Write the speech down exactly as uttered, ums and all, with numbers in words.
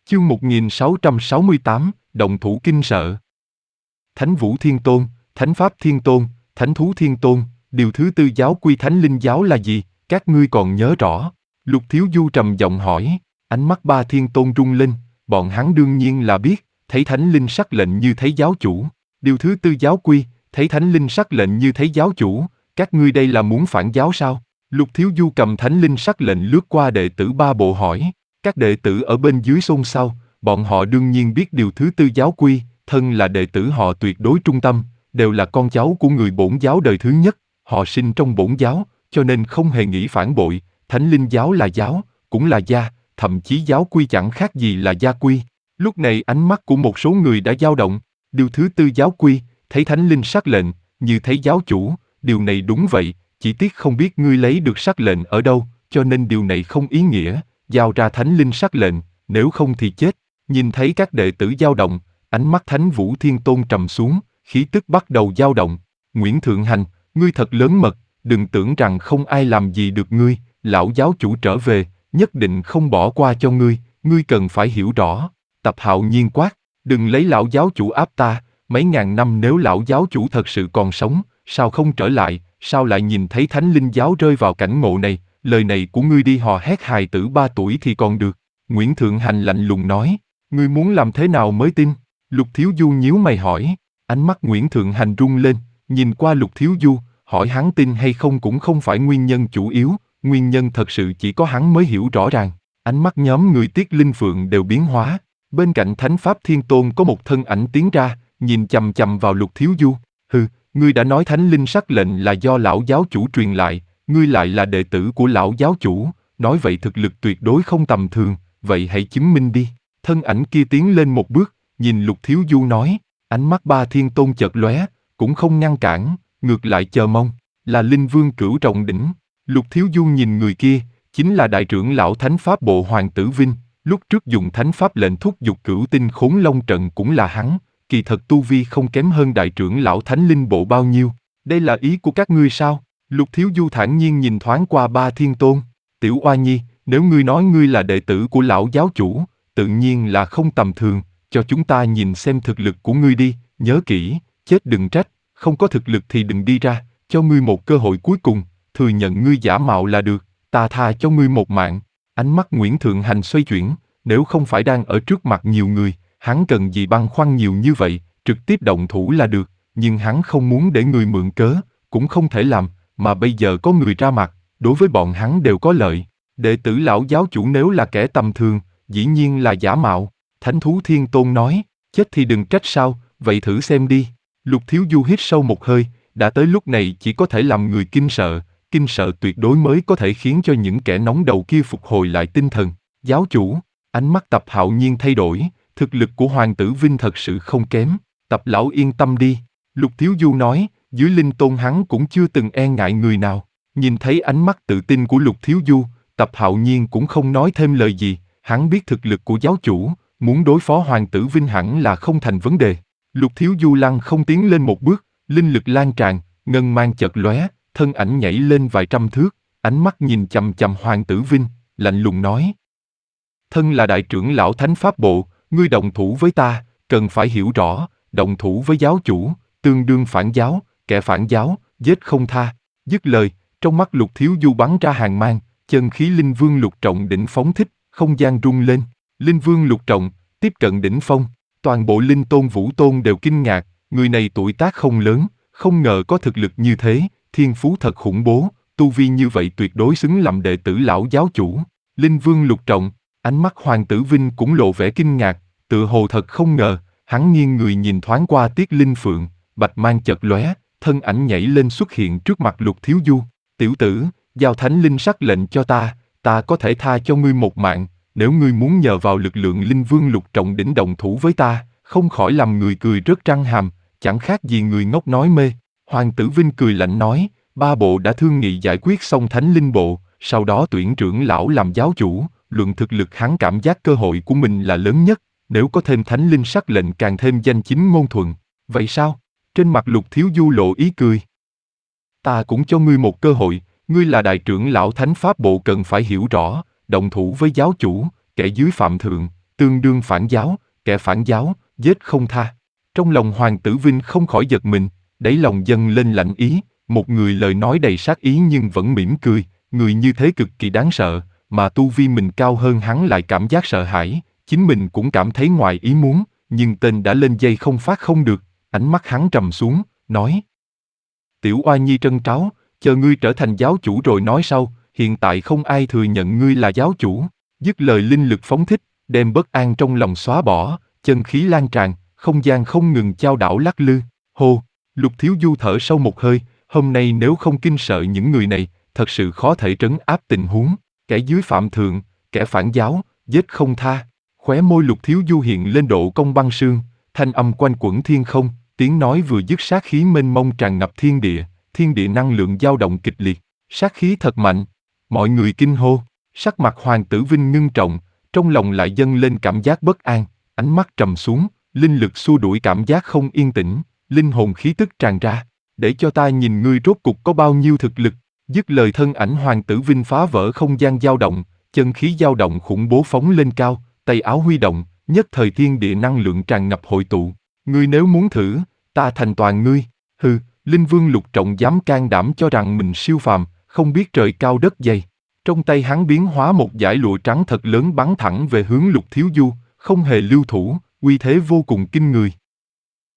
Chương một nghìn sáu trăm sáu mươi tám, Động thủ kinh sợ. Thánh Vũ Thiên Tôn, Thánh Pháp Thiên Tôn, Thánh Thú Thiên Tôn, điều thứ tư giáo quy Thánh Linh giáo là gì, các ngươi còn nhớ rõ? Lục Thiếu Du trầm giọng hỏi, ánh mắt ba thiên tôn rung lên, bọn hắn đương nhiên là biết, thấy Thánh Linh sắc lệnh như thấy giáo chủ. Điều thứ tư giáo quy, thấy Thánh Linh sắc lệnh như thấy giáo chủ, các ngươi đây là muốn phản giáo sao? Lục Thiếu Du cầm Thánh Linh sắc lệnh lướt qua đệ tử ba bộ hỏi. Các đệ tử ở bên dưới xôn xao, bọn họ đương nhiên biết điều thứ tư giáo quy, thân là đệ tử họ tuyệt đối trung tâm, đều là con cháu của người bổn giáo đời thứ nhất, họ sinh trong bổn giáo, cho nên không hề nghĩ phản bội, Thánh Linh giáo là giáo, cũng là gia, thậm chí giáo quy chẳng khác gì là gia quy. Lúc này ánh mắt của một số người đã dao động, điều thứ tư giáo quy, thấy Thánh Linh sắc lệnh, như thấy giáo chủ, điều này đúng vậy, chỉ tiếc không biết ngươi lấy được sắc lệnh ở đâu, cho nên điều này không ý nghĩa. Giao ra Thánh Linh sắc lệnh, nếu không thì chết. Nhìn thấy các đệ tử dao động, ánh mắt Thánh Vũ Thiên Tôn trầm xuống, khí tức bắt đầu dao động. Nguyễn Thượng Hành, ngươi thật lớn mật, đừng tưởng rằng không ai làm gì được ngươi, lão giáo chủ trở về, nhất định không bỏ qua cho ngươi, ngươi cần phải hiểu rõ. Tập Hạo Nhiên quát, đừng lấy lão giáo chủ áp ta, mấy ngàn năm nếu lão giáo chủ thật sự còn sống, sao không trở lại, sao lại nhìn thấy Thánh Linh giáo rơi vào cảnh ngộ này? Lời này của ngươi đi hò hét hài tử ba tuổi thì còn được. Nguyễn Thượng Hành lạnh lùng nói, ngươi muốn làm thế nào mới tin? Lục Thiếu Du nhíu mày hỏi, ánh mắt Nguyễn Thượng Hành rung lên, nhìn qua Lục Thiếu Du, hỏi hắn tin hay không cũng không phải nguyên nhân chủ yếu, nguyên nhân thật sự chỉ có hắn mới hiểu rõ ràng. Ánh mắt nhóm người Tiết Linh Phượng đều biến hóa, bên cạnh Thánh Pháp Thiên Tôn có một thân ảnh tiến ra, nhìn chằm chằm vào Lục Thiếu Du, hừ, ngươi đã nói Thánh Linh sắc lệnh là do lão giáo chủ truyền lại, ngươi lại là đệ tử của lão giáo chủ, nói vậy thực lực tuyệt đối không tầm thường, vậy hãy chứng minh đi. Thân ảnh kia tiến lên một bước, nhìn Lục Thiếu Du nói, ánh mắt ba thiên tôn chợt lóe, cũng không ngăn cản, ngược lại chờ mong, là Linh Vương Cửu Trọng Đỉnh. Lục Thiếu Du nhìn người kia, chính là đại trưởng lão Thánh Pháp Bộ Hoàng Tử Vinh, lúc trước dùng Thánh Pháp lệnh thúc giục Cửu Tinh Khốn Long trận cũng là hắn, kỳ thật tu vi không kém hơn đại trưởng lão Thánh Linh Bộ bao nhiêu, đây là ý của các ngươi sao? Lục Thiếu Du thản nhiên nhìn thoáng qua ba thiên tôn, Tiểu Oa Nhi, nếu ngươi nói ngươi là đệ tử của lão giáo chủ, tự nhiên là không tầm thường, cho chúng ta nhìn xem thực lực của ngươi đi, nhớ kỹ, chết đừng trách, không có thực lực thì đừng đi ra, cho ngươi một cơ hội cuối cùng, thừa nhận ngươi giả mạo là được, ta tha cho ngươi một mạng. Ánh mắt Nguyễn Thượng Hành xoay chuyển, nếu không phải đang ở trước mặt nhiều người, hắn cần gì băn khoăn nhiều như vậy, trực tiếp động thủ là được, nhưng hắn không muốn để người mượn cớ, cũng không thể làm. Mà bây giờ có người ra mặt, đối với bọn hắn đều có lợi. Đệ tử lão giáo chủ nếu là kẻ tầm thường, dĩ nhiên là giả mạo. Thánh Thú Thiên Tôn nói, chết thì đừng trách sao, vậy thử xem đi. Lục Thiếu Du hít sâu một hơi, đã tới lúc này chỉ có thể làm người kinh sợ, kinh sợ tuyệt đối mới có thể khiến cho những kẻ nóng đầu kia phục hồi lại tinh thần. Giáo chủ, ánh mắt Tập Hạo Nhiên thay đổi, thực lực của Hoàng Tử Vinh thật sự không kém, Tập lão yên tâm đi. Lục Thiếu Du nói, dưới Linh Tôn hắn cũng chưa từng e ngại người nào. Nhìn thấy ánh mắt tự tin của Lục Thiếu Du, Tập Hạo Nhiên cũng không nói thêm lời gì, hắn biết thực lực của giáo chủ, muốn đối phó Hoàng Tử Vinh hẳn là không thành vấn đề. Lục Thiếu Du lăng không tiến lên một bước, linh lực lan tràn, ngân mang chợt lóe, thân ảnh nhảy lên vài trăm thước, ánh mắt nhìn chằm chằm Hoàng Tử Vinh, lạnh lùng nói. Thân là đại trưởng lão Thánh Pháp Bộ, ngươi động thủ với ta, cần phải hiểu rõ, động thủ với giáo chủ, tương đương phản giáo, kẻ phản giáo, giết không tha. Dứt lời, trong mắt Lục Thiếu Du bắn ra hàn mang, chân khí Linh Vương Lục Trọng đỉnh phóng thích, không gian rung lên. Linh Vương Lục Trọng, tiếp cận đỉnh phong, toàn bộ Linh Tôn Vũ Tôn đều kinh ngạc, người này tuổi tác không lớn, không ngờ có thực lực như thế, thiên phú thật khủng bố, tu vi như vậy tuyệt đối xứng làm đệ tử lão giáo chủ. Linh Vương Lục Trọng, ánh mắt Hoàng Tử Vinh cũng lộ vẻ kinh ngạc, tựa hồ thật không ngờ, hắn nghiêng người nhìn thoáng qua Tiết Linh Phượng, bạch mang chợt lóe, thân ảnh nhảy lên xuất hiện trước mặt Lục Thiếu Du. Tiểu tử, giao Thánh Linh sắc lệnh cho ta, ta có thể tha cho ngươi một mạng, nếu ngươi muốn nhờ vào lực lượng Linh Vương Lục Trọng đỉnh động thủ với ta, không khỏi làm người cười rớt răng hàm, chẳng khác gì người ngốc nói mê. Hoàng Tử Vinh cười lạnh nói, ba bộ đã thương nghị giải quyết xong Thánh Linh bộ, sau đó tuyển trưởng lão làm giáo chủ, luận thực lực hắn cảm giác cơ hội của mình là lớn nhất, nếu có thêm Thánh Linh sắc lệnh càng thêm danh chính ngôn thuận. Vậy sao? Trên mặt Lục Thiếu Du lộ ý cười. Ta cũng cho ngươi một cơ hội, ngươi là đại trưởng lão Thánh Pháp Bộ cần phải hiểu rõ, động thủ với giáo chủ, kẻ dưới phạm thượng, tương đương phản giáo, kẻ phản giáo, giết không tha. Trong lòng Hoàng Tử Vinh không khỏi giật mình, đáy lòng dâng lên lạnh ý, một người lời nói đầy sát ý nhưng vẫn mỉm cười, người như thế cực kỳ đáng sợ, mà tu vi mình cao hơn hắn lại cảm giác sợ hãi, chính mình cũng cảm thấy ngoài ý muốn, nhưng tên đã lên dây không phát không được, ánh mắt hắn trầm xuống, nói: Tiểu oa nhi trân tráo, chờ ngươi trở thành giáo chủ rồi nói sau, hiện tại không ai thừa nhận ngươi là giáo chủ. Dứt lời linh lực phóng thích, đem bất an trong lòng xóa bỏ, chân khí lan tràn, không gian không ngừng chao đảo lắc lư. Hô, Lục Thiếu Du thở sâu một hơi, hôm nay nếu không kinh sợ những người này, thật sự khó thể trấn áp tình huống. Kẻ dưới phạm thượng, kẻ phản giáo, giết không tha. Khóe môi Lục Thiếu Du hiện lên độ cong băng sương, thanh âm quanh quẩn thiên không, tiếng nói vừa dứt sát khí mênh mông tràn ngập thiên địa, thiên địa năng lượng dao động kịch liệt, sát khí thật mạnh. Mọi người kinh hô, sắc mặt Hoàng Tử Vinh ngưng trọng, trong lòng lại dâng lên cảm giác bất an, ánh mắt trầm xuống, linh lực xua đuổi cảm giác không yên tĩnh, linh hồn khí tức tràn ra, để cho ta nhìn ngươi rốt cục có bao nhiêu thực lực. Dứt lời thân ảnh Hoàng Tử Vinh phá vỡ không gian dao động, chân khí dao động khủng bố phóng lên cao, tay áo huy động, nhất thời thiên địa năng lượng tràn ngập hội tụ. Ngươi nếu muốn thử, ta thành toàn ngươi. Hừ, Linh Vương Lục Trọng dám can đảm cho rằng mình siêu phàm, không biết trời cao đất dày. Trong tay hắn biến hóa một dải lụa trắng thật lớn bắn thẳng về hướng Lục Thiếu Du, không hề lưu thủ, uy thế vô cùng kinh người.